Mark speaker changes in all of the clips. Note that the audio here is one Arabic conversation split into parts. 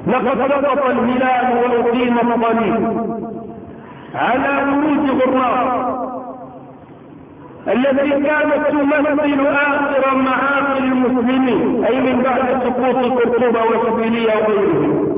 Speaker 1: لقد سقط الهلال وأقيم الصليب على بروج غراء التي كانت تمثل آخر معاقل المسلمين، أي من بعد سقوط قرطبة وشبيلية وغيرهم.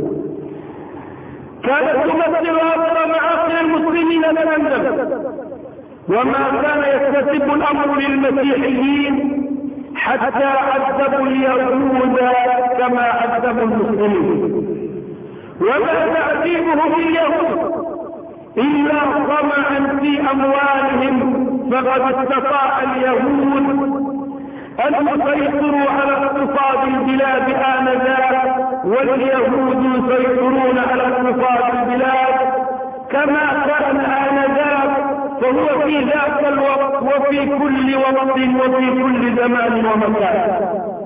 Speaker 1: كانت تمثل آخر معاقل المسلمين الأندلس، وما كان يستتب الأمر للمسيحيين حتى عذبوا اليهود كما عذبوا المسلمين. وما تعذيبهم اليهود إلا طمعا في أموالهم، فقد استطاع اليهود أن يسيطروا على اقتصاد البلاد آنذاك، واليهود يسيطرون على اقتصاد البلاد كما كان آنذاك، فهو في ذاك الوقت وفي كل وقت وفي كل زمان ومكان.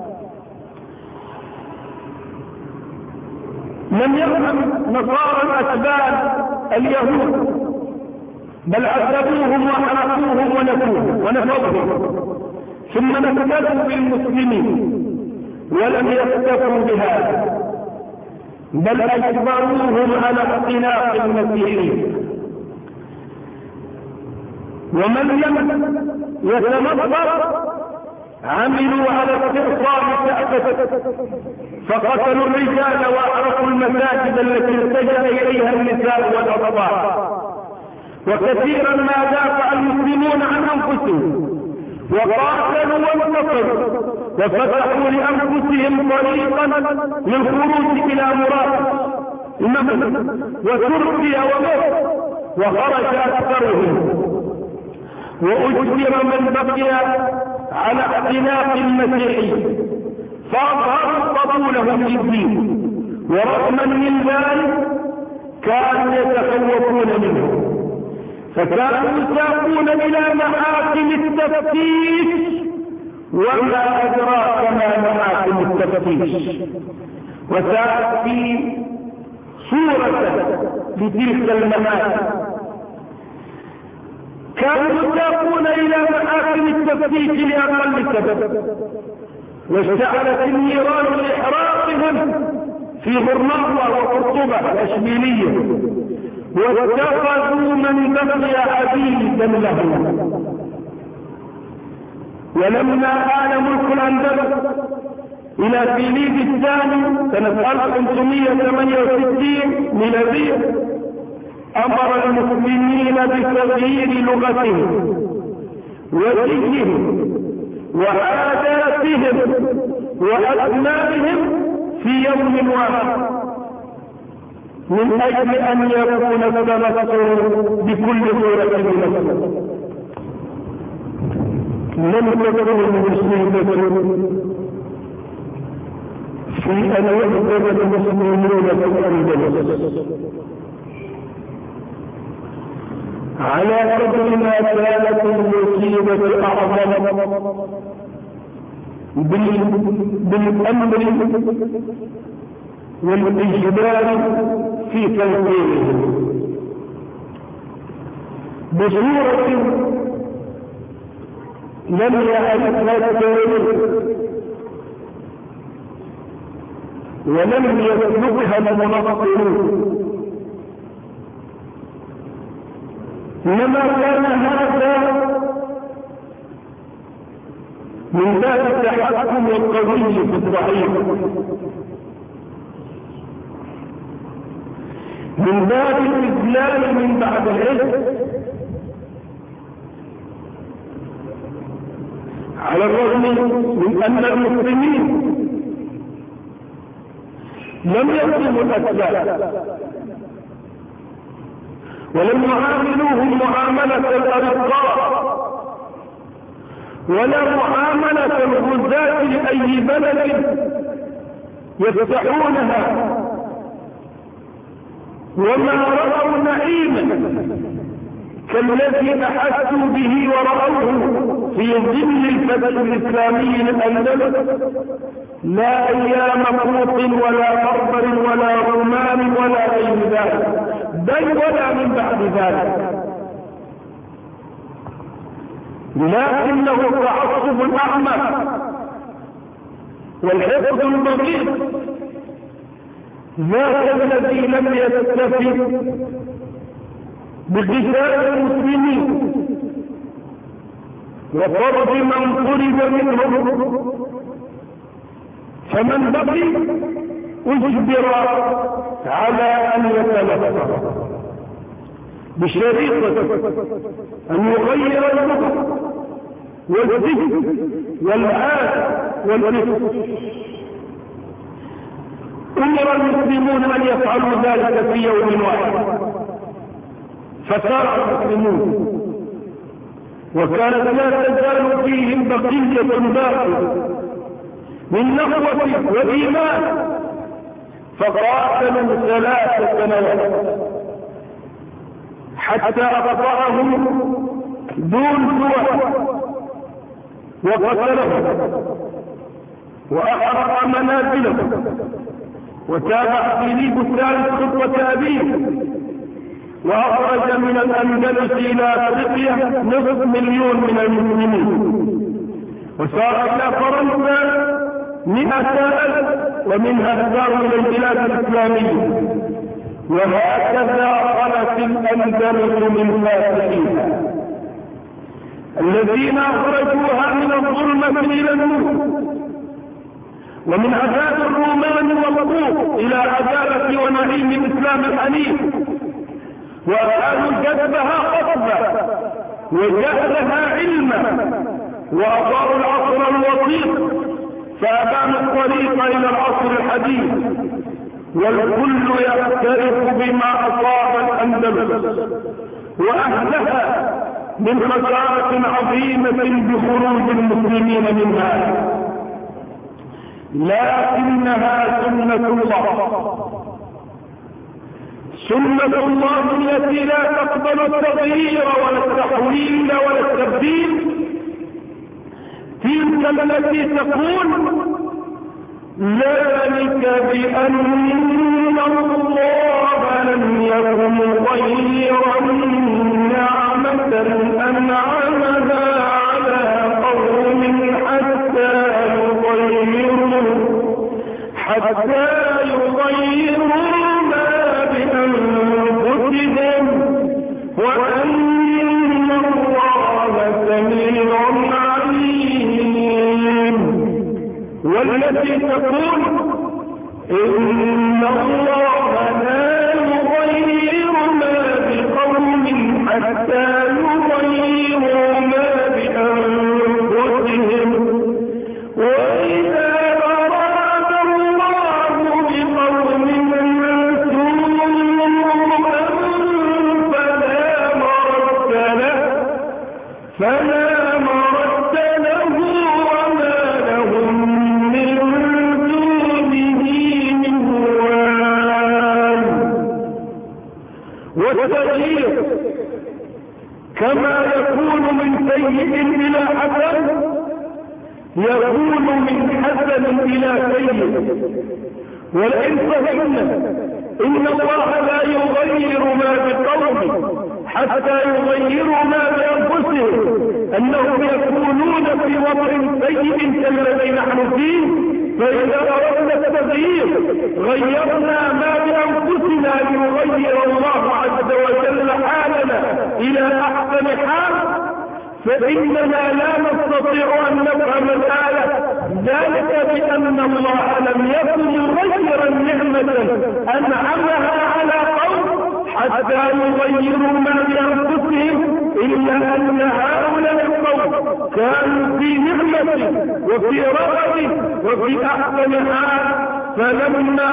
Speaker 1: لم يرحم نصارى الأسباب اليهود، بل عذبوهم وحرقوهم ونفوهم، ثم نكلوا بالمسلمين، ولم يكتفوا بهذا بل أجبروهم على اختلاف المسيحيين. ومن لم يتنصر عملوا على استئصال الكعبة، فقتلوا الرجال وأحرقوا المساجد التي اتجه إليها النساء والأطفال. وكثيرا ما دافع المسلمون عن أنفسهم وقاتلوا وانتصروا، وفتحوا لأنفسهم طريقا للخروج إلى مراد المغرب وتركيا ومصر، وخرج أكثرهم، وأجبر من بقي على اختلاف المسيحي فأظهروا قبولهم للدين، ورغما من ذلك كانوا يتخوفون منه، فكانوا يساقون إلى محاكم التفتيش. وما أدراك ما محاكم التفتيش؟ وسأتي صورة لتلك المحاكم. كانوا يساقون إلى محاكم التفتيش لأقل سبب، واشتعلت النيران لإحراقهم في غرناطة وقرطبة الأشبيلية، واتخذوا من بقي عبيدا لهم. ولما آل ملك الأندلس إلى فيليب الثاني سنة 1568 ميلادية، أمر المسلمين بتغيير لغتهم ودينهم وعاداتهم وأسمائهم في يوم واحد، من أجل أن يكون التنصر بكل صورة من الصور. لم تكن المسلمين في أن يحضر المسلمون في الأندلس على قدر ما كانت المصيبة أعظم بالأمر والإجبار في تنفيذه بصورة لم يعرفها التاريخ ولم يسلكها المنصرون، إنما كان هذا من باب التحكم القوي في الضعيف، من باب الإذلال من بعد العز، على الرغم من أن المسلمين لم يظلموا الأسباب ولم يعاملوهم معاملة الأرقاء ولا معاملة الغزاة لأي بلد يفتحونها، وما رأوا نعيما كالذي أحسوا به ورأوه في ظل الفتح الإسلامي للأندلس، لا أيام قوط ولا بربر ولا رومان ولا غير ذلك، بل ولا من بعد ذلك، لكنه تعصب أعمى والحقد البغيض ذاك الذي لم يكتفي بقتال المسلمين وفرض من فرض منهم، فمن بقي اجبر على ان يتنفر بشريطه ان يغير اللغه والذكر والعاد والفكر. امر المسلمون ان يفعلوا ذلك في يوم واحد، فسار المسلمون وكانت لا تزال فيهم بقيه باقيه من نخوه وايمان، فقاتلوا 3 سنوات حتى أقطعهم دون سوى وقتلهم وأحرق منازلهم، وتابع فيليب الثالث خطوة أبيه وأخرج من الأندلس إلى أفريقيا 500,000 من المسلمين، وسار إلى فرنسا 100,000 ومنها أكثر من البلاد الإسلامية، وهكذا خلت الأندلس من فاتحيها الذين أخرجوها من الظلمة إلى النور، ومن عذاب الرومان والقوط إلى عدالة ونعيم الإسلام الحنيف، وكانوا جذبها قصبا وجعلها علما، وأضاءوا العصر الوسيط فأبانوا الطريق إلى العصر الحديث، والكل يعترف بما أصاب الأندلس وأهلها من خسارة عظيمة بخروج المسلمين منها، لكنها سنة الله التي لا تقبل التغيير ولا التحويل ولا التبديل، تلك التي تقول ذلك بأن الله لم يكن مغيرا نعمة أنعمها على قوم حتى يغيروا ما بأنفسهم، وأن الله سميع عليم. والتي تقول إن الله لا يغير ما بقوم حتى يغيروا ما بأنفسهم، وإذا أراد الله بقوم سوءا فلا مرد له وما لهم من دونه من وال. والتغيير كما يكون من سيء إلى حسن يكون من حسن إلى سيء، ولئن فهمنا إن الله لا يغير ما بقوم حتى يغيروا ما بأنفسهم، أنهم يكونون في وضع سيء كالذي نحن فيه، فإذا أردنا التغيير غيرنا ما بأنفسنا ليغير الله عز وجل حالنا إلى أحسن حال، فإننا لا نستطيع أن نفهم الآية، ذلك بأن الله لم يكن مغيرا نعمة أنعمها على قوم حتى يغيروا ما بأنفسهم، إلا أن هؤلاء القوم كانوا في نعمة وفي رغب وفي أحسن حال، فلما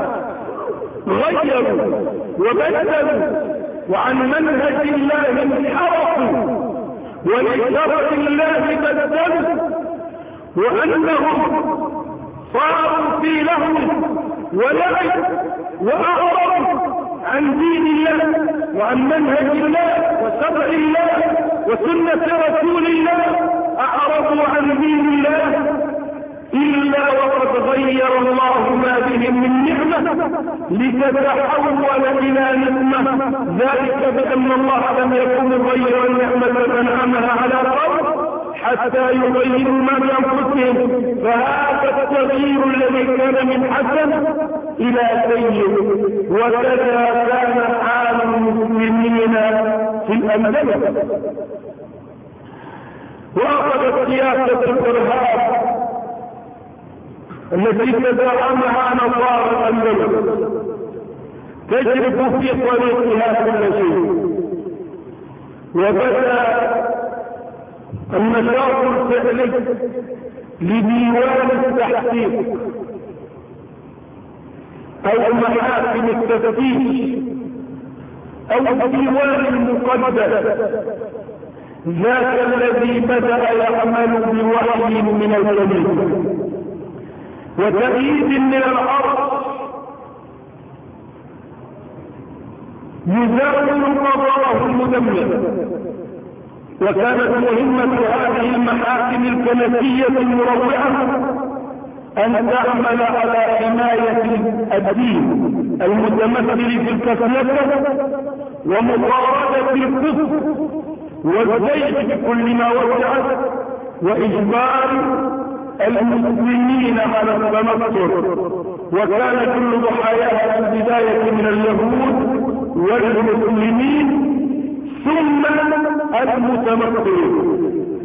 Speaker 1: غيروا وبدلوا وعن منهج الله انحرفوا ولشرع الله بدلوا، وأنهم صاروا في لهو ولعب وأعرضوا عن دين الله وعن منهج الله وشرع الله وسنة رسول الله، أعرضوا عن دين الله إلا وقد غير الله ما بهم من نعمة لتتحول إلى نعمة، ذلك بأن الله لم يكن مغيرا نعمة أنعمها على قوم حتى يغيروا ما بأنفسهم. فهذا التغيير الذي كان من حسن إلى سيد. وكذا كان حال المسلمين في الأندلس. وأخذت سياسة الإرهاب التي تزعمها نصارى الأندلس تجرب في طريقها كل شيء. وبدأ النشاط الفعلي لديوان التحقيق أو محاكم التفتيش أو الديوان المقدس، ذاك الذي بدأ يعمل بوحي من الكنيسة وتأييد من الأرض يزاول قضاءه المدمر. وكانت مهمة هذه المحاكم الكنسية المروعة أن تعمل على حماية الدين المتمثل في الكنيسة ومطاردة الكفر والزيغ بكل ما وسعت وإجبار المسلمين على التنصر. وكان كل ضحاياها في البداية من اليهود والمسلمين ثم المتنصرين.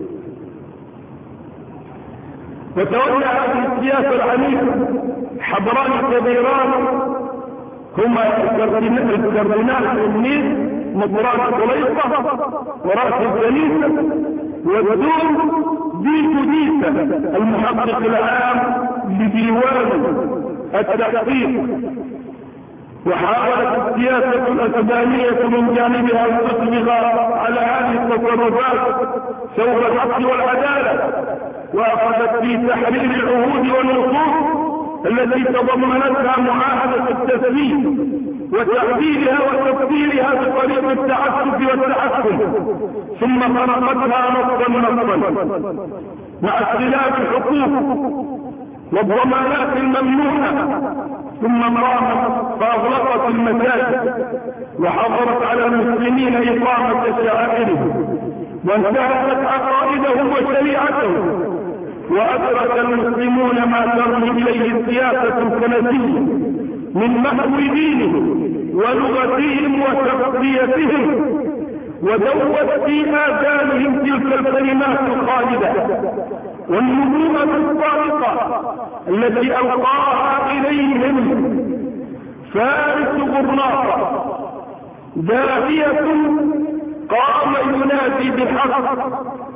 Speaker 1: وتولى هذه السياسة العنيفة حبران كبيران هما الكردينال النيس مطران خليفة ورأس الكنيسة، والدور ديسة المحقق العام لديوان التحقيق. وحاولت السياسة الأسبانية من جانبها أن تطبق على هذه التصرفات سوف الحق والعدالة، وأخذت في تحرير العهود والنصوص التي تضمنتها معاهدة التسليم وتعديلها وتفسيرها بطريق التعسف والتحكم، ثم فرقتها نصا مع اختلاف الحقوق والضمانات الممنوحة، ثم قامت فأغلقت المساجد وحظرت على المسلمين إقامة شعائرهم وانتهكت عقائدهم وشريعتهم. وأدرك المسلمون ما ترمي إليه السياسة الكنسية من محو دينهم ولغتهم وتغطيتهم، ودوت في آذانهم تلك الكلمات الخالدة والنبوءة الصادقة التي ألقاها إليهم فارس غرناطة داعية قام ينادي بالحق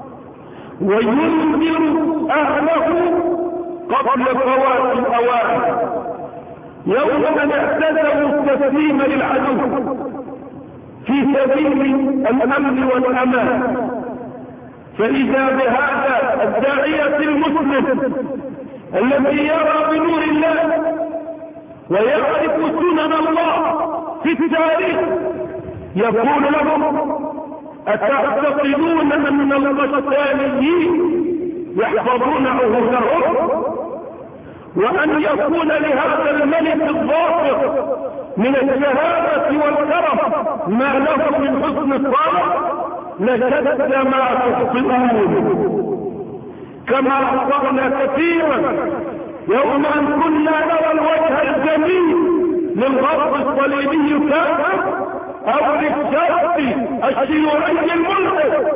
Speaker 1: وينذر أهله قبل فوات الأوان يوم أن اعتزلوا التسليم للعدو في سبيل الأمن والأمان. فإذا بهذا الداعية المسلم الذي يرى بنور الله ويعرف سنن الله في التاريخ يقول لهم: أتعتقدون أن القسطانيين يحفظون عهودهم وأن يكون لهذا الملك الظافر من الشهادة والكرم ما له من حسن الصالح؟ لشد ما تخطئون كما أخبرنا كثيرا يوم أن كنا نرى الوجه الجميل للغرب الصليبي كافر أو للشرق الشيوعي الملحد.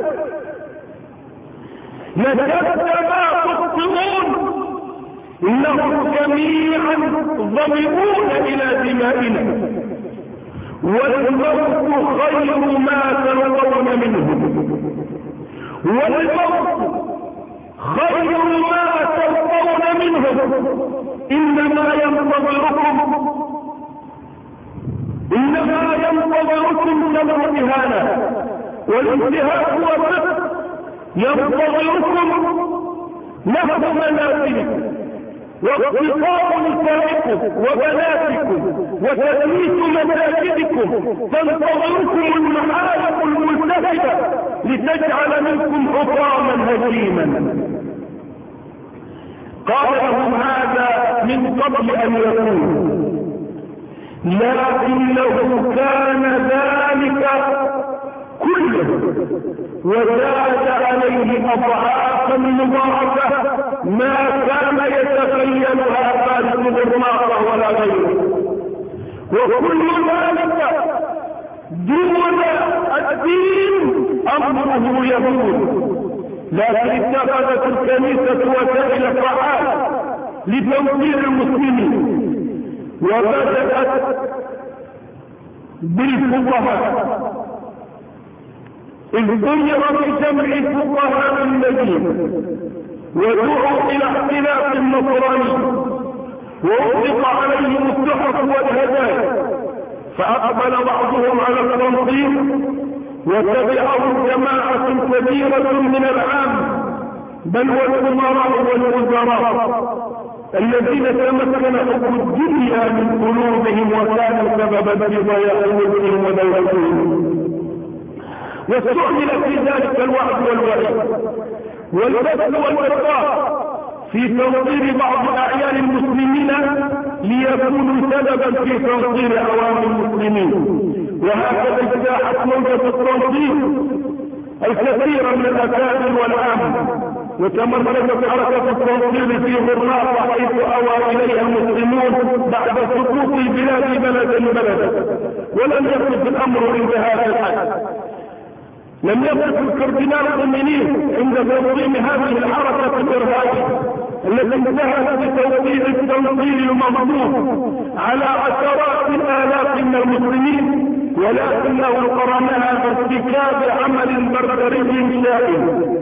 Speaker 1: لشد ما تخطئون إنهم جميعا ضمئون إلى دمائنا، والموت خير ما تلقون منه، والموت خير ما تلقون منه. إنما ينتظركم شر الإهانة، والانتهاء هو الرفق. ينتظركم نهب منازلكم واقتصاد نسائكم وبناتكم وتدليس مساجدكم، تنتظركم المحارق الملتهبة لتجعل منكم حطاما هشيما. قال لهم هذا من قبل أن يكون، لكنه كان ذلك كله وزاد عليه أضعافا مضاعفة ما كان يتخيلها فارس غرناطة ولا غيره. وكل ذلك دون الدين أمره يهود. لكن اتخذت الكنيسة وسائل فعالة لتوفير المسلمين، وبدأت بالفقهاء، إذ ضير بجمع فقهاء المدينة ودعوا إلى اختلاف النصراني وأطلق عليهم التحف والهدايا، فأقبل بعضهم على التنظيم وتبعهم جماعة كبيرة من العام بل والأمراء والوزراء الذين تمكن حب الدنيا من قلوبهم وكانوا سببا في ضياع ملكهم ودولتهم. واستعمل في ذلك الوعد والوعيد والبذل والإرضاء في تنظير بعض أعيان المسلمين ليكونوا سببا في تنظير عوام المسلمين. وهكذا اجتاحت موجة التنظير الكثير من الأكابر والعام، وتمركزت حركة التنظير في غرناطة حيث أوى إليها المسلمون بعد سقوط البلاد بلدا، ولم يقف الأمر عند هذا الحد. لم يقف الكاردينال الخميني عند تنظيم هذه الحركة الإرهابية التي انتهت بتوقيع التنظير المضبوط على عشرات الآلاف من المسلمين، ولكنه قرنها بارتكاب عمل بربري شائن،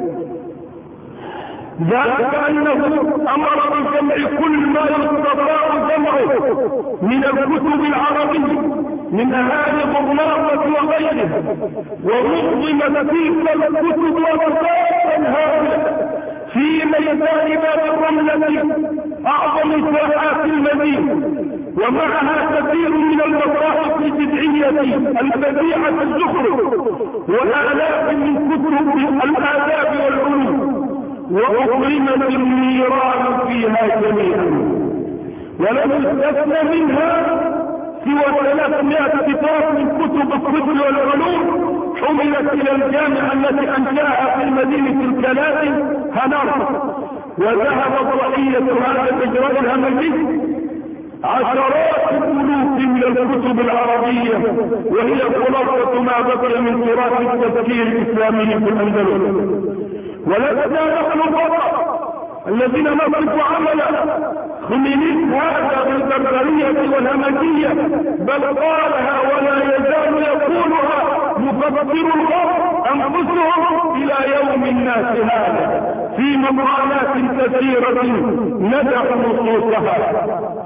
Speaker 1: ذلك أنه أمر بجمع كل ما يستطاع جمعه من الكتب العربية من أهالي غرناطة وغيرها، ونظم تلك الكتب وأساسا هذا في ميدان باب الرملة أعظم ساحات المدينة، ومعها كثير من المصاحف البدعية البديعة الزخرف وآلاف من كتب الآداب والعلوم، وأقيمت النيران فيها جميعا، ولم يستثنى منها سوى 300 كتاب من كتب الطب والعلوم حملت إلى الجامعة التي أنشأها في مدينة الكلاتي هنار. وذهب ضحية هذا الإجراء الهمجي عشرات الألوف من الكتب العربية، وهي خلاصة ما بقي من تراث التفكير الإسلامي في الأندلس. ولسنا نحن فقط الذين نصف عمل خمينيس هذا بالبربرية والهمجية، بل قالها ولا يزال يقولها مفكر الغرب أنفسهم إلى يوم الناس هذا في مقالات كثيرة ندع نصوصها.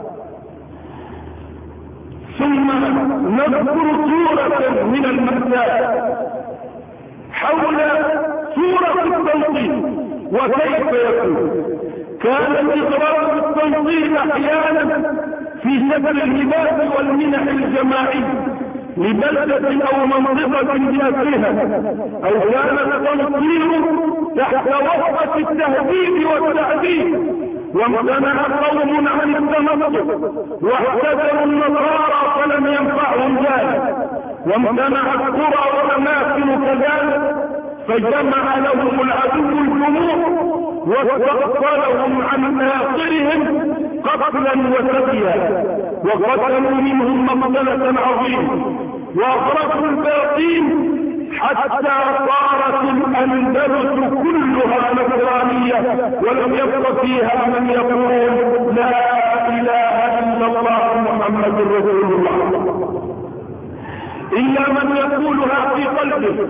Speaker 1: ثم نذكر سورة من المأساة حول سورة التنظيم وكيف يكون. كان الإغراء بالتنظيم أحيانا في شكل الهبات والمنح الجماعية لبلدة أو منطقة بأسرها، أو كان التنظيم تحت وصفة التهديد والتعذيب، وامتنع قوم عن التنظر واعتذروا النصارى فلم ينفعهم ذلك، وامتنع القرى والأماكن كذلك، فجمع لهم العدو الجموع واستقبلهم عن آخرهم قتلا وسبيا، وقتلوا منهم مقتلة عظيمة وأغرقوا الباقين حتى صارت الأندلس كلها نصرانية، ولم يبق فيها من يقول لا إله إلا الله محمد رسول الله، إلا من يقولها في قلبه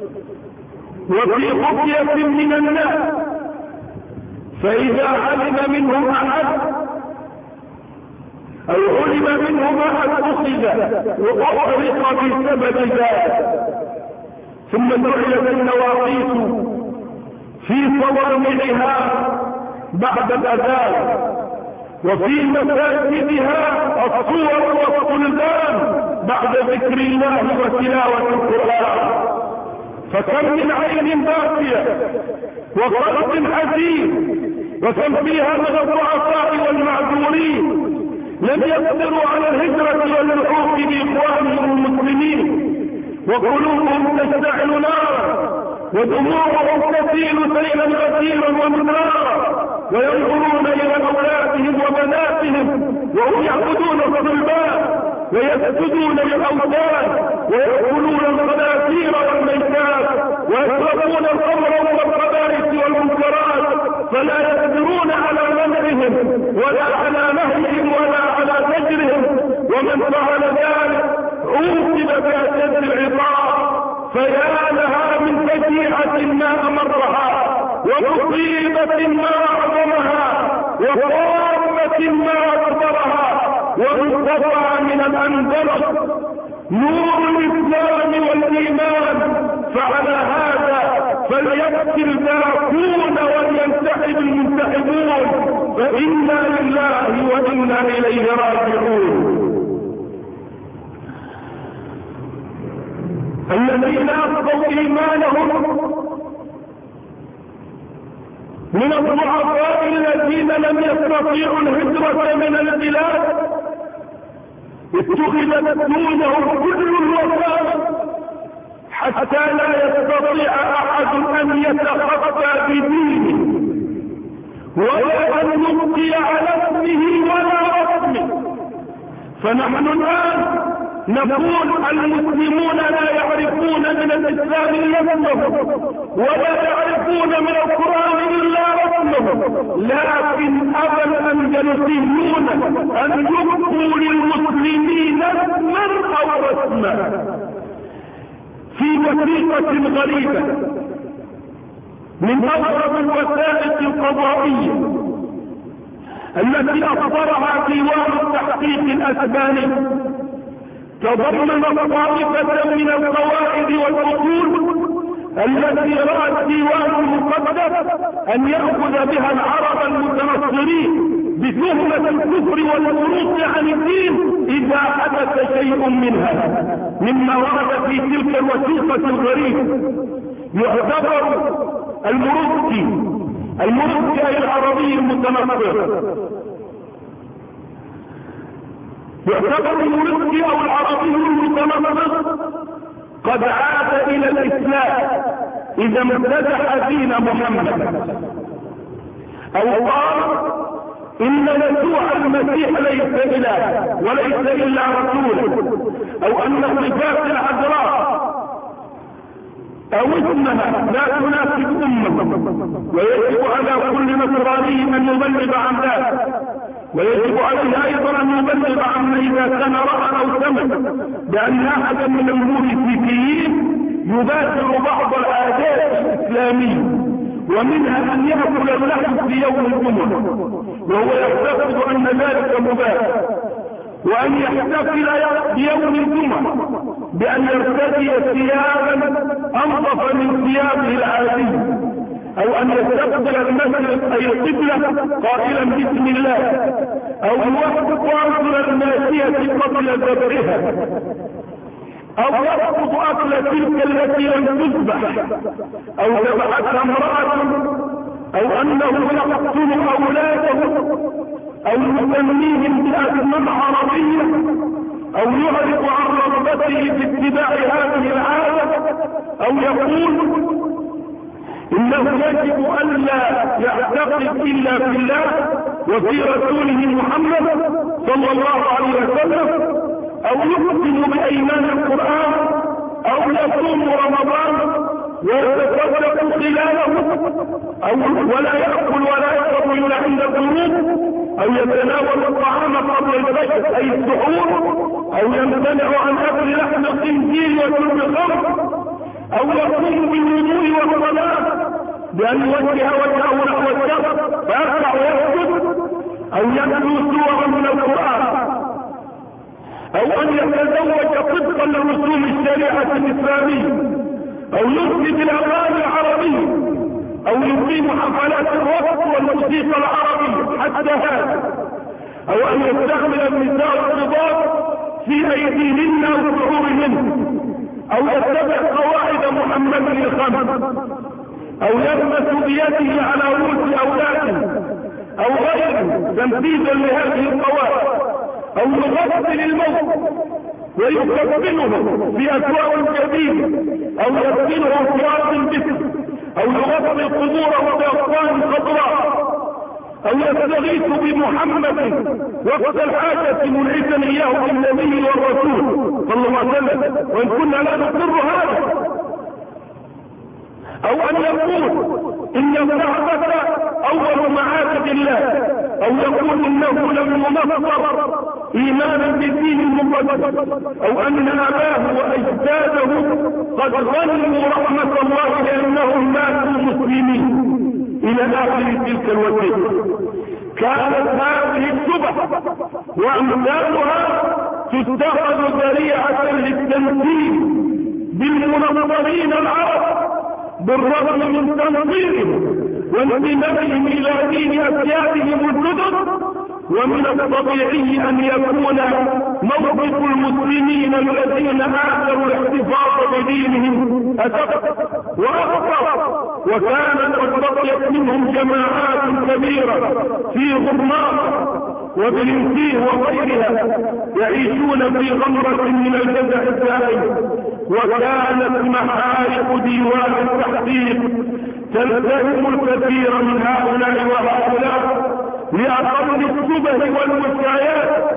Speaker 1: وفي خفية من الناس. فإذا علم منهم أحد أو علم منهم أحد أخذ وأحرق بسبب ذلك، ثم جعلت النواقيس في صوامعها بعد الأذان، وفي مساجدها الصور والصلبان بعد ذكر الله وتلاوة القرآن. فكم من عين باقية وقلب حزين، وكم فيها من الضعفاء والمعذورين لم يقدروا على الهجرة واللحوق بإخوانهم المسلمين، وقلوبهم تشتعل نارا ودموعهم تسيل سيلا غسيلا ومنارا، وينظرون إلى أولادهم وبناتهم وهم يعبدون الصلبان ويسجدون للأوثان ويأكلون الخنازير والميتات ويشربون الخمر والخبائث والمنكرات، فلا يقدرون على منعهم ولا على نهيهم ولا على زجرهم، ومن فعل ذلك عوقب بأشد العقاب. فيا لها من فجيعة ما أمرها، ومصيبة ما أعظمها، وطامة ما أكبرها، وانقطع من الأندلس نور الإسلام والإيمان. فعلى هذا فليبكي الباكون ولينتحب المنتحبون، فإنا لله وإنا إليه راجعون. الذين أفضوا إيمانهم من الضعفاء الذين لم يستطيعوا الهجرة من البلاد اتخذت دونهم كل الوفاء حتى لا يستطيع أحد أن يتخطى بدينه ولا أن يبقي على اسمه ولا رسمه. فنحن الآن نقول المسلمون لا يعرفون من الإسلام نفسه ولا يعرفون من القرآن إلا رسمه، لكن أبى الأندلسيون أن يبقوا للمسلمين اسما أو رسما. في وثيقة غريبة من أغرب الوثائق القضائية التي أصدرها ديوان التحقيق الأسباني، تضمن طائفة من القواعد والأصول التي رأى الديوان المقدس أن يأخذ بها العرب المتنصرين بتهمة الكفر والخروج عن الدين إذا حدث شيء منها مما ورد في تلك الوثيقة الغريبة. يعتبر المرسي أي العربي المتنصر، يعتبر المرسي أو العربي المتنصر قد عاد إلى الإسلام إذا امتدح دين محمد، أو قال إن يسوع المسيح ليس إله وليس إلا رسول، أو أن صفات العذراء أو اسمها لا تناسب أمه، ويجب على كل نصراني أن يبلغ عن ذلك، ويجب عليه أيضا أن يبلغ عما إذا كان رأى أو سمع بأن أحدا من المورثيين يباشر بعض العادات الإسلامية، ومنها أن يأكل اللحم في يوم الجمعة وهو يعتقد أن ذلك مباح، وأن يحتفل بيوم الجمعة بأن يرتدي ثيابا أنظف من ثيابه العادية، أو أن يستقبل المسجد أي القبلة قائلا بسم الله، أو يوقف أرجل الماشية قبل ذبحها، أو يرفض أكل تلك التي لم تذبح أو ذبحتها امرأة، أو أنه يقتل أولاده أو يسميهم بأسماء عربية، أو يعرض عن رغبته في اتباع هذه العادة، أو يقول إنه يجب ألا يعتقد إلا في الله وفي رسوله محمد صلى الله عليه وسلم، أو يقسم بأيمان القرآن، أو يصوم رمضان ويتصدق خلاله، أو ولا يأكل ولا يشرب إلا عند الغروب، أو يتناول الطعام قبل الفجر أي السحور، أو يمتنع عن أكل لحم الخنزير وشرب الخمر، أو يقوم بالوضوء والصلاة بأن يوجه وجهه نحو الشرق فيركع ويسجد، أو يتلو سورا من القرآن، أو أن يتزوج طبقا لرسوم الشريعة الإسلامية، أو يفسد بالأغاني العربية، أو يقيم حفلات الرقص والموسيقى العربية حتى هذا، أو أن يستعمل النساء الرباط في أيديهن وشعورهن، أو يتبع قواعد محمد الخمس، أو يلمس بيده على رؤوس أولاده أو غيره تنفيذا لهذه القواعد، أو يغسل الموت ويكفنه في أسواق جديدة، أو يدفنه في أرض الجسم، أو يغسل قبوره بأطفال خضراء، أو يستغيث بمحمد وقت الحاجة منعزا إياه بالنبي والرسول صلى الله عليه وسلم، وإن كنا لا نقر هذا. أو أن يقول إن الكعبة أول معابد الله، أو يقول إنه لم ينصر إيمانا بالدين المقدس، أو أن أباه وأجداده قد غنموا رحمة الله لأنهم ماتوا مسلمين إلى آخر تلك الوسيلة. كانت هذه الشبه وأمثالها تتخذ ذريعة للتمثيل بالمنصرين العرب بالرغم من تنصيرهم وانتمائهم إلى دين أسيادهم الجدد. ومن الطبيعي أن يكون موقف المسلمين الذين آثروا الاحتفاظ بدينهم أسف وأخطر، وكانت قد بقيت منهم جماعات كبيرة في غرناطة وبلنسيه وغيرها يعيشون في غمرة من الجزع الدائم. وكانت محارق ديوان التحقيق تلتهم الكثير من هؤلاء وهؤلاء لأقل الشبه والوشايات.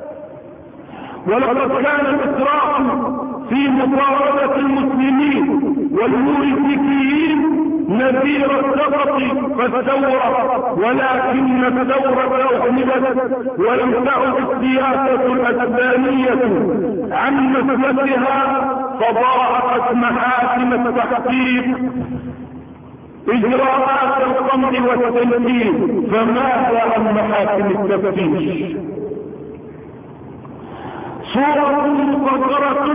Speaker 1: ولقد كان الإسراف في مطاردة المسلمين والموريتيكيين نذير السقط فالثورة، ولكن الثورة أهملت ولم تعد السياسة الأسبانية عن مسلكها، فضاعفت محاكم التحقيق إجراءات القمع والتنفيذ. فماذا عن محاكم التفتيش؟ صورة مصغرة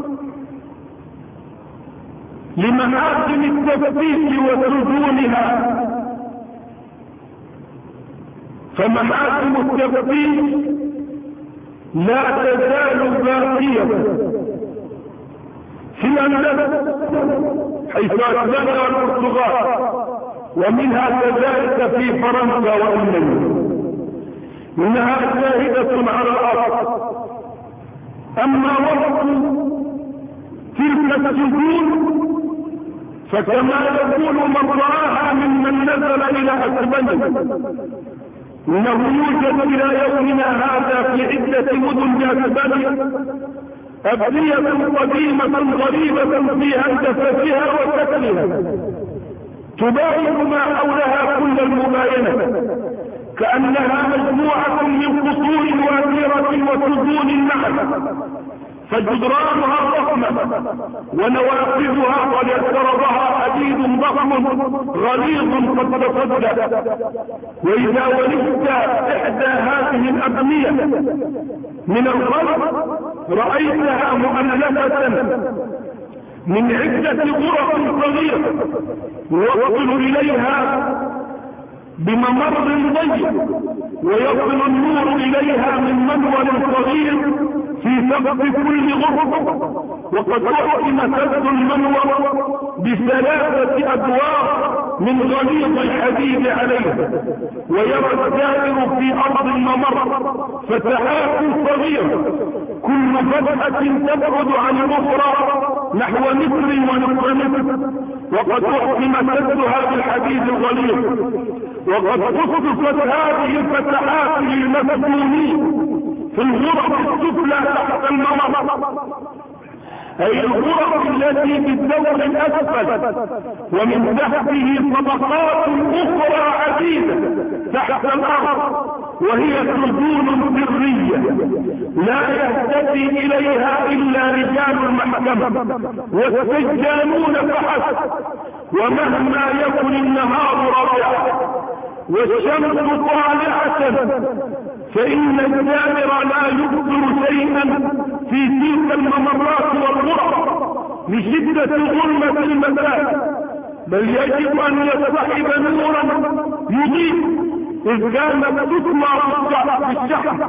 Speaker 1: لمحاكم التفتيش وسجونها. فمحاكم التفتيش لا تزال باقية في الأندلس حيث أسلمها البرتغال، ومنها كذلك في فرنسا وألمانيا، إنها شاهدة على الأرض. أما وقت تلك السجون فكما يقول من رآها ممن نزل إلى أسبانيا إنه يوجد إلى يومنا هذا في عدة مدن بأسبانيا أبنية قديمة غريبة في هندستها وشكلها تباين ما حولها كل المباينة، كأنها مجموعة من قصور واسرة وسجون النحل، فجدرانها ضخمة ونوافذها قد اعترضها حديد ضخم غليظ قد تصدى. وإذا ولدت إحدى هذه الأبنية من الخلق رأيتها مؤلفة من عدة غرف صغيرة يوصل إليها بممر ضيق، ويصل النور إليها من منور صغير في سقف كل غرفة، وقد أحكم سد المنور ب3 أدوار من غليظ الحديد عليها، ويرى الزائر في أرض الممر فتحات صغيرة كل فتحة تبعد عن الأخرى نحو متر ونصف متر، وقد أحكم سدها بالحديد الغليظ. وقد خصصت هذه الفتحات للمسجونين في الغرف السفلى تحت الممر، أي الغرف التي في الدور الأسفل، ومن تحته طبقات أخرى عديدة تحت الأرض، وهي سجون سرية لا يهتدي إليها إلا رجال المحكمة والسجانون فحسب. ومهما يكن النهار رابعا والشمس طالعة فإن الجابر لا يبصر شيئا في تلك الممرات والغرف لشدة ظلمة المساء، بل يجب أن يصطحب نورا يضيء إذ كانت تسمع في الشحن.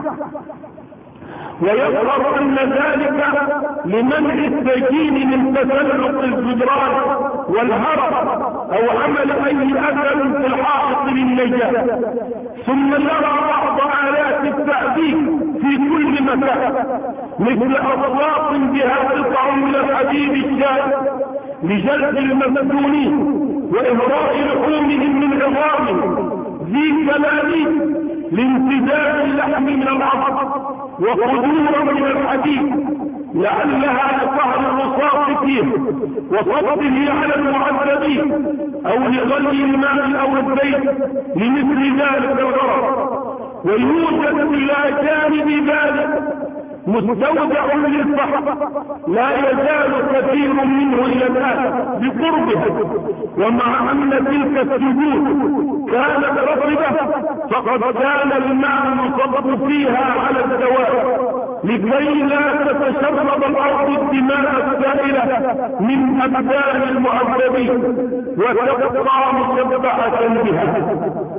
Speaker 1: ويظهر أن ذلك لمنع السجين من تسلق الجدران والهرب أو عمل أي أثر في الحائط للنجاة. ثم نرى بعض آلات التعذيب في كل مكان مثل أطلاق بها قطع من الحديد الشاذ لجلد المسجونين وإهراء لحومهم من عظامهم، ذي كلاليب لامتداد اللحم من العظم وقدورا من الحديد لعلها لطهر الرصاص فيه وصبه على المعذبين او لغلي الماء او الزيت لمثل ذلك الغرض. ويوجد الى جانب ذلك مستودع للبحر لا يزال كثير منه الى الان بقربه، ومع ان تلك السجود كانت رطبه فقد كان الماء يصب فيها على الدواب لكي لا تتشرب الارض الدماء السائله من ابدان المعذبين وتبقى مسبحه بها.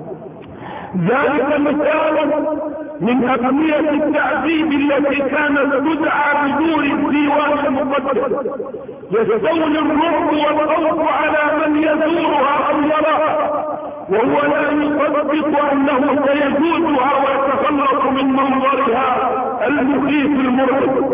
Speaker 1: ذلك مثال من أهمية التعذيب التي كانت تدعى بدور الديوان المقدس. يستولي الرعب والخوف على من يزورها أو يراها وهو لا يصدق أنه سيجوزها ويتخلص من منظرها المخيف المرعب.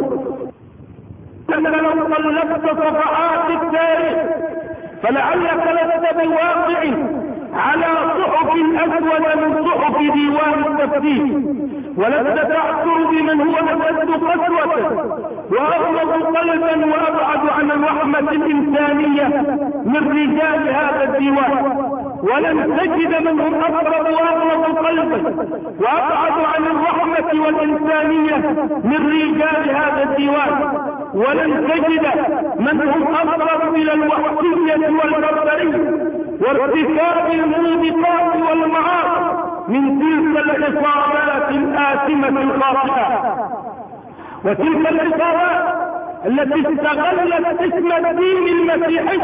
Speaker 1: لو قلبت صفحات التاريخ فلعلك لست بواقع على صحف أسود من صحف ديوان التفتيش، ولست تعثر بمن هو أشد قسوة وأغلظ قلبا وأبعد عن الرحمة الإنسانية من رجال هذا الديوان، ولن تجد من هم أقرب وأغلظ قلبا وأبعد عن الرحمة والإنسانية من رجال هذا الديوان، ولن تجد من هم أقرب إلى الوحشية والبربرية وارتكاب الموبقات والمعاصي من تلك العصابات الآثمة الخاطئة. وتلك العصابات التي استغلت اسم الدين المسيحي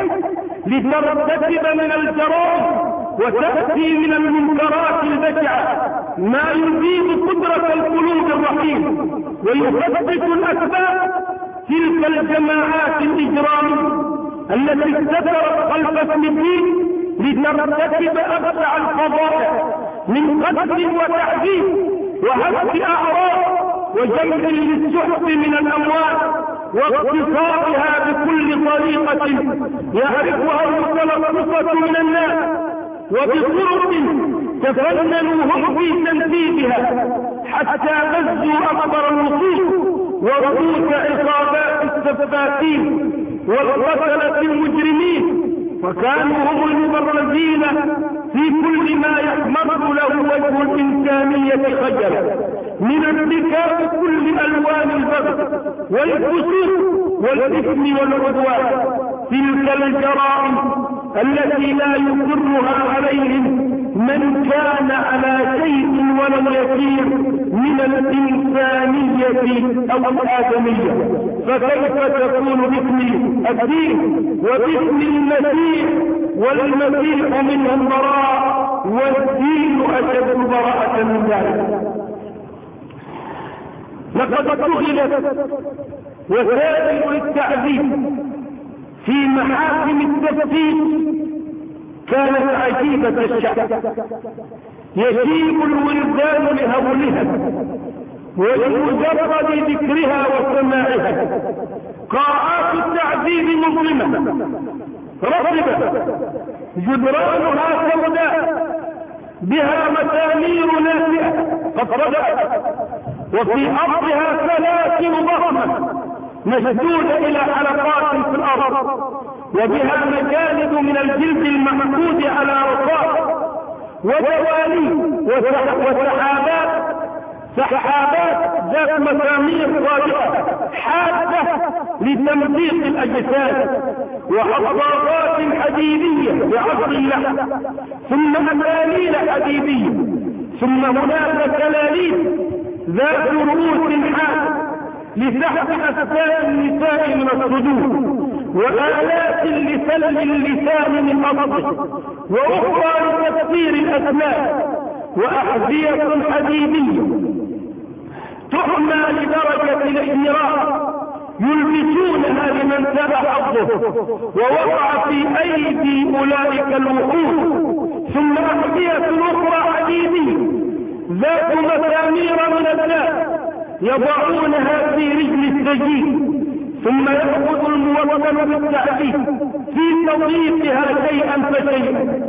Speaker 1: لترتكب من الجرائم وتأتي من المنكرات البشعة ما يزيد قدرة القلوب الرحيم ويثبت الأسباب. تلك الجماعات الإجرامية التي استترت خلف اسم الدين لترتكب أبشع الفظائع من قتل وتعذيب وهتك أعراض وجمع للسحب من الأموال واقتصادها بكل طريقة يعرفها المتلطفة من الناس وبطرق تفننوا هم في تنفيذها حتى غزوا أكبر النصوص ورؤوس عصابات السفاكين والقتلة المجرمين، وكانوا هم المبرزين في كل ما يحمر له وجه الإنسانية خجلا من ارتكاب كل ألوان البغي والفسوق والإثم والعدوان. تلك الجرائم التي لا يقرها عليهم من كان على شيء ولم يسير من الإنسانية أو الآدمية، فكيف تكون باسم الدين وباسم المسيح والمسيح منهم براء والدين أشد براءة من ذلك. لقد اتخذت وسائل التعذيب في محاكم التفتيش كانت عجيبة الشأن، يشيب الولدان لهولها ولمجرد ذكرها وسماعها. قاعات التعذيب مظلمة رطبة جدرانها سوداء بها مسامير نافئة قد رجعت، وفي أرضها سلاسل ضخمة مشدودة إلى حلقات في الأرض، وبها مجالد من الجلد المحمود على رصاص ودوالي سحابات ذات مسامير صادقة حادة لتمزيق الأجساد وحصاصات حديدية بعصر اللحم، ثم أماليل حديدية، ثم هناك كلاليب ذات رؤوس حادة لسحب أسفل النساء من الصدور، وآلات لسلب اللسان من أصله، وأخرى لتكسير الأسنان، وأحذية حديدية تحمى لدرجة الاحتراق يلبسونها لمن سبى حظه ووقع في أيدي أولئك الوحوش، ثم أحذية أخرى حديدية ذات مسامير من الناس يضعونها في رجل السجين، ثم يأخذ الموكل بالتعذيب في تضييقها شيئا فشيئا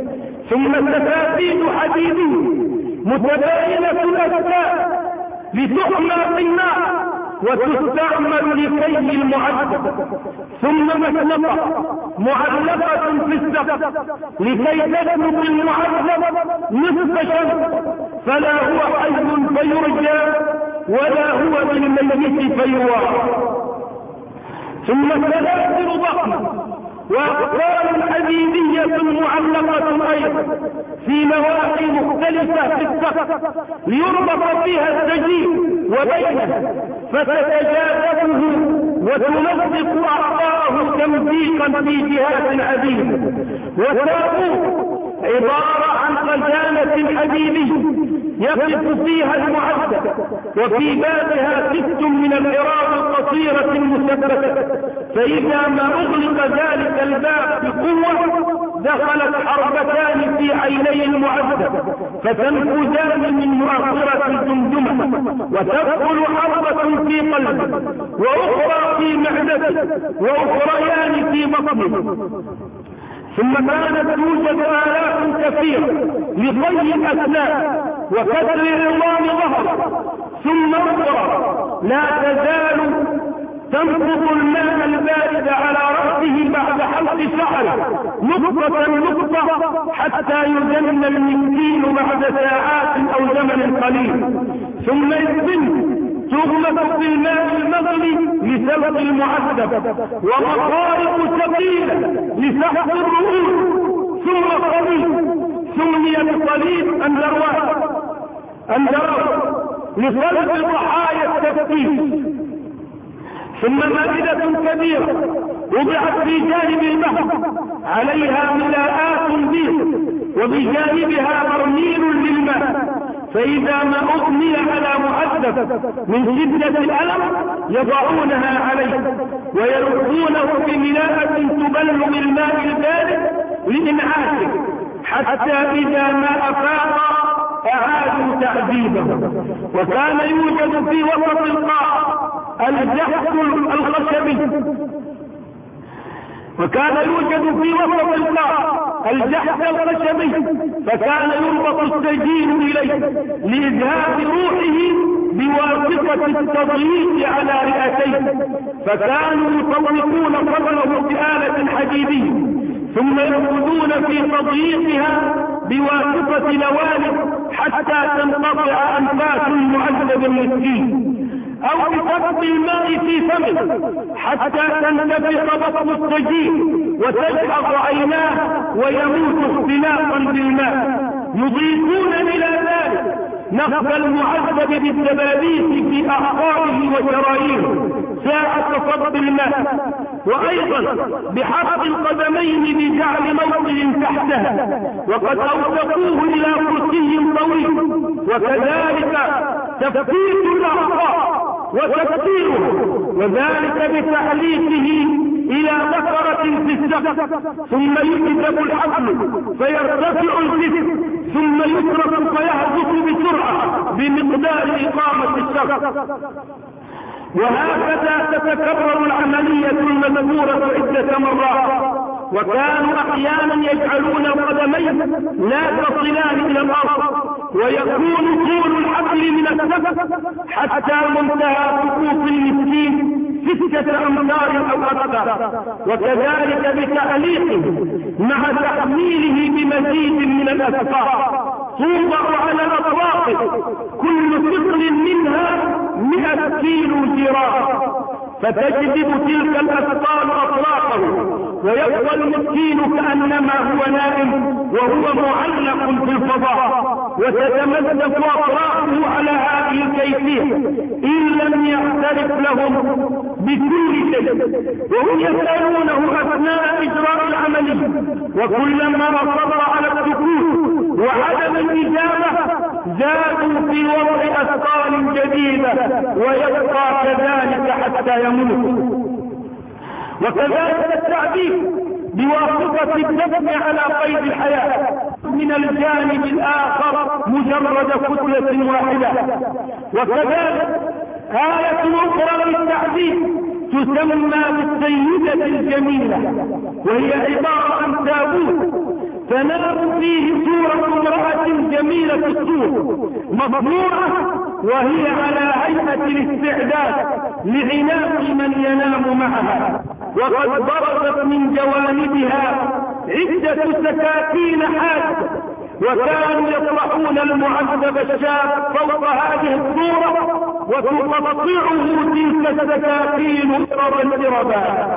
Speaker 1: ثم سفاسيد حديدية متباينة الأجزاء لتحمى في النار وتستعمل لكي المعذب، ثم مسلقة معلقة في السقف لكي تسلق المعذب نصف شمس، فلا هو حي فيرجى ولا هو بالميت فيروى. ثم سلاسل ضخمة وأقطار حديدية معلقة أيضا في نواحي مختلفة في السقف ليربط فيها السجين وبينه، فتتجاذبه وتمزق أعضاءه تمزيقا في جهات عديدة. وتابوت عبارة عن خزانة حديدية يقف فيها المعذب، وفي بابها 6 من الحراب القصيرة المثبتة، فإذا ما أغلق ذلك الباب بقوة دخلت حربتان في عيني المعذب فتنفذان من مؤخرة الجمجمة، وتدخل حربة في قلبه وأخرى في معدته وأخريان في بطنه. ثم كانت توجد آلاف كثيرة لطي الأسنان وكسر عظام ظهره، ثم أخرى لا تزال تنفض الماء البارد على رأسه بعد حلق شعره نقطة حتى يجن المسكين بعد ساعات أو زمن قليل، ثم يسبن تغمس في الماء المغلي لسلق المعذب، ومخارق ثقيلة لسحق الرؤوس، ثم صليب سمي بصليب أندروات لصلب الضحايا التفتيش. ثم مائدة كبيرة وضعت في جانب البحر عليها ملاءات بيض وبجانبها برميل للماء، فإذا ما أغمي على معذب من شدة الألم يضعونها عليه ويلقونه بملاءة تبل بالماء البارد لإنعاشه، حتى إذا ما أفاق أعادوا تعذيبه. وكان يوجد في وسط القاع الجحد الخشبي، فكان يربط السجين إليه لإذهاب روحه بواسطة التضييق على رئتيه، فكانوا يطلقون صدره بآلة حديدية ثم يأخذون في تضييقها بواسطة لوالد حتى تنقطع أنفاس المعذب المسكين، أو بفض الماء في فمه حتى تنتفخ بطن السجين وتجحظ عيناه ويموت اختلاقا بالماء. يضيفون إلى ذلك نفخ المعذب بالدبابيس في أعقابه وشرايينه ساعة صب الماء، وأيضا بحرق القدمين بجعل موطئ تحتها، وقد أوثقوه إلى كرسي طويل، وكذلك تفتيت الأعضاء وتكسيره، وذلك بتحليقه إلى بكرة في السقف، ثم يكتب الحبل فيرتفع الجسم ثم يترك فيهبط بسرعة بمقدار إقامة السقف. وهكذا تتكرر العملية المذكورة عدة مرات. وكانوا أحيانا يجعلون القدمين لا تصلان إلى الأرض، ويكون طول الحبل من السقف حتى منتهى سقوط المسكين 6 أمتار أو أكثر، وكذلك بتعليقه مع تحميله بمزيد من الأثقال توضع على الأطراف كل ثقل منها 100 كيلو جرام، فتجذب تلك الأثقال أطرافه ويبقى المسكين كأنما هو نائم وهو معلق في الفضاء، وتتمزق أطرافه على هذه الكيفية إن لم يعترف لهم بكل شيء، وهم يسألونه أثناء إجراء العملية، وكلما أصر على السكوت وعدم الإجابة زادوا في وضع أثقال جديدة ويبقى كذلك حتى يموت. وكذلك التعذيب بواسطة الدفع على قيد الحياة من الجانب الآخر مجرد كتلة واحدة. وكذلك آية أخرى للتعذيب تسمى بالسيدة الجميلة، وهي عبارة عن تابوت تنام فيه صورة امرأة جميلة الصور مصنوعة وهي على هيئة الاستعداد لعناق من ينام معها، وقد برزت من جوانبها عدة سكاكين حادة، وكانوا يطرحون المعذب الشاب فوق هذه الصورة وتقطعه تلك السكاكين إربا.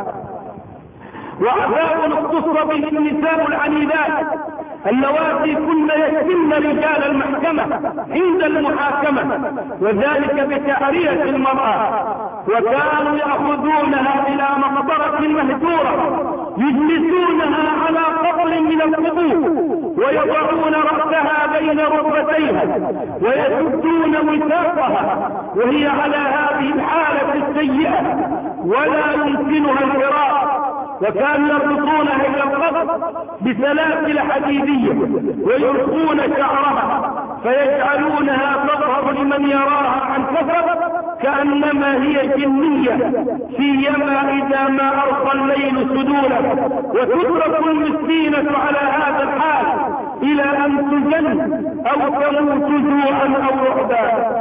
Speaker 1: وعذاب اختص به النساء العنيدات اللواتي كن يشتمن رجال المحكمة عند المحاكمة، وذلك بتعرية المرأة، وكانوا يأخذونها إلى مقبرة مهجورة يجلسونها على قبر من القبور ويضعون رأسها بين ركبتيها ويسدون وثاقها وهي على هذه الحالة السيئة ولا يمكنها الفراق، وكانوا يربطونها إلى القبر بسلاسل حديدية ويرخون شعرها فيجعلونها تظهر لمن يراها عن كثر كأنما هي جنية، سيما إذا ما أرخى الليل سدوله، وتترك المسكينة على هذا الحال إلى أن تجن أو تموت جوعا أو رعبا.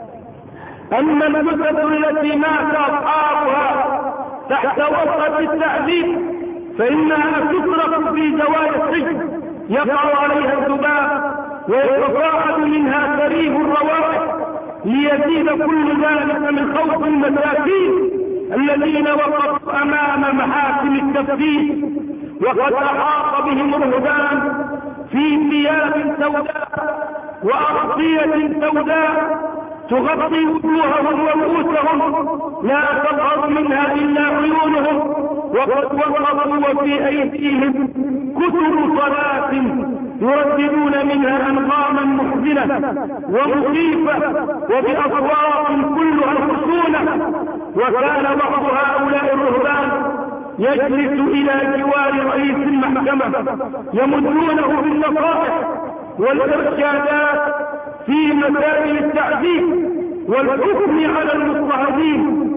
Speaker 1: أما الجثث التي مات أصحابها تحت وصفة التعذيب فإنها تترك في زوايا السجن يقع عليها الذباب ويتصاعد منها سريب الروائح ليزيد كل ذلك من خوف المساكين الذين وقفوا أمام محاكم التفتيش، وقد أحاط بهم الرهبان في ثياب سوداء وأغطية سوداء تغطي وجوههم ورؤوسهم لا تظهر منها إلا عيونهم، وقد وقفوا وفي أيديهم كتب صلاة يرددون منها أنغاما محزنة ومخيفة وبأصوات كلها خشونة. وكان بعض هؤلاء الرهبان يجلس إلى جوار رئيس المحكمة يمدونه بالنصائح والإرشادات في مسائل التعذيب والحكم على المضطهدين.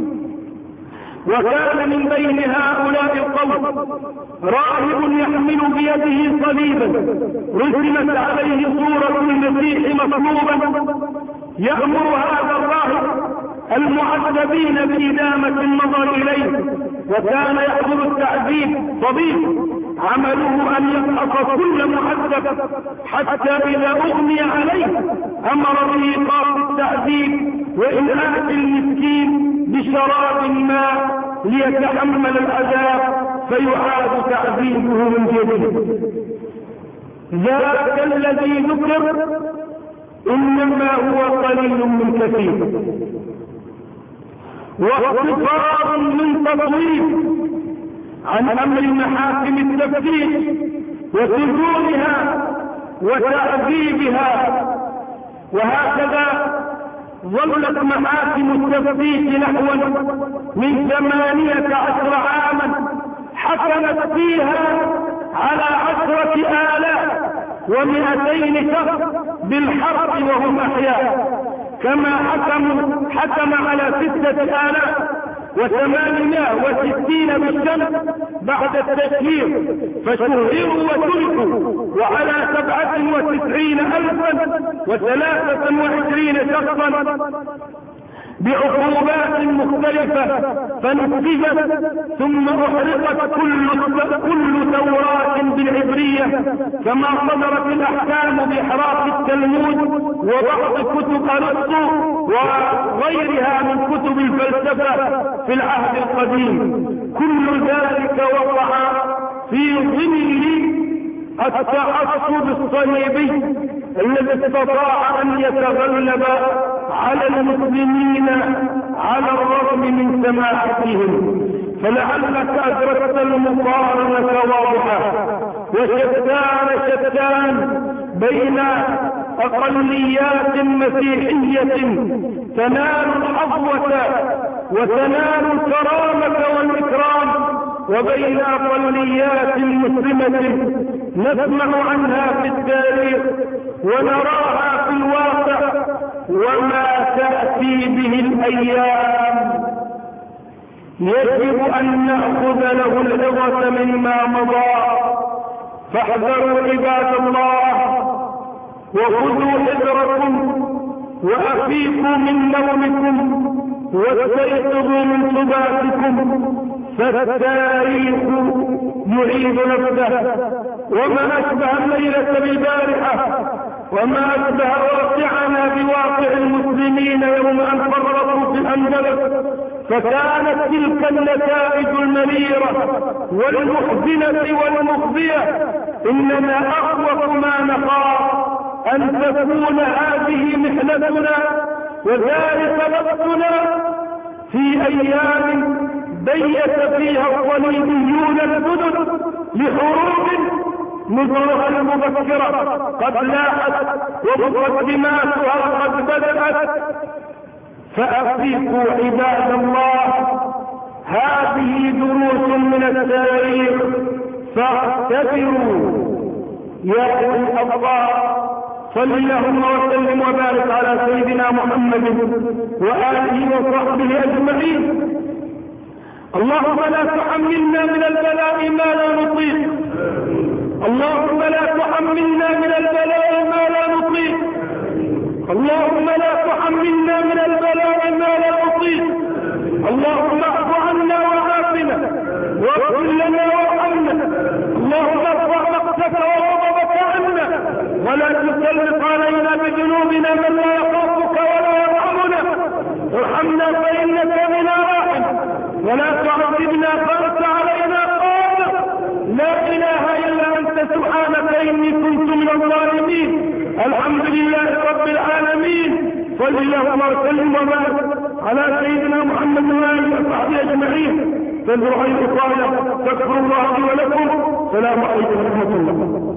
Speaker 1: وكان من بين هؤلاء القوم راهب يحمل بيده صليبا رسمت عليه صورة المسيح مصلوبا، يأمر هذا الراهب المعذبين بإدامة النظر إليه، وكان يحضر التعذيب طبيب عمله أن يفحص كل معذب حتى إذا أغمي عليه أمر بإيقاف التعذيب وإنهاء المسكين بشراب ماء ليتحمل العذاب فيعاد تعذيبه من جديد. ذاك الذي ذكر إنما هو قليل من كثير واختصار من تطويل عن أمر محاكم التفتيش وسجونها وتعذيبها. وهكذا ظلت محاكم التفتيش نحو من 18 عاما حكمت فيها على 10,200 شخص بالحرق وهم أحياء، كما حكم على 6,860 بالشمس بعد التشهير فشهروا وتركوا، وعلى 97,023 شخصا بعقوبات مختلفة فنفذت ثم أحرقت كل توراة بالعبرية، كما صدرت الأحكام بإحراق التلمود وبعض كتب أرسطو وغيرها من كتب الفلسفة في العهد القديم. كل ذلك وقع في ظل التعصب الصليبي الذي استطاع أن يتغلب على المسلمين على الرغم من سماحتهم. فلعلك أدركت المقارنة واضحة وشتان بين أقليات مسيحية تنال الحظوة وتنال الكرامة والإكرام وبين أقليات مسلمة نسمع عنها في التاريخ ونراها في الواقع وما تأتي به الأيام. يجب أن نأخذ له العبرة مما مضى فاحذروا عباد الله وخذوا حذركم وأفيقوا من نومكم واستيقظوا من سباتكم، فالتاريخ يعيد نفسه. وما أشبه الليلة بالبارحة، وما أشبه واقعنا بواقع المسلمين يوم أن فرطوا في الأندلس. فكانت تلك النتائج المريرة والمحزنة والمخزية. إننا أخوف ما نخاف أن تكون هذه محنتنا وذلك وقتنا في أيام بيت فيها الصليبيون الجدد لحروب نذرها المبكرة قد لاحت ومقدماتها قد بدأت. فأفيقوا عباد الله، هذه دروس من التاريخ فاعتبروا يا أولي الأبصار. صل اللهم وسلم وبارك على سيدنا محمد وآله وصحبه أجمعين. اللهم لا تحملنا من البلاء ما لا نطيق، اللهم لا تحملنا من البلاء ما لا نطيق، اللهم لا تحملنا من البلاء ما لا نطيق. اللهم اعف عنا وعافنا واغفر لنا وارحمنا. اللهم ارفع مقتك وغضبك عنا ولا تسلط علينا بذنوبنا من لا يخافك ولا يرحمنا. ارحمنا فإنك بنا راحم، ولا تعذبنا فأنت علينا قادر. لا إله إلا أنت سبحانك إني كنت من الظالمين. الحمد لله رب العالمين. صل اللهم وسلم وبارك على سيدنا محمد وآله وصحبه أجمعين. تنظر أيها الإخوة، تذكروا الله لي ولكم. السلام عليكم ورحمة الله.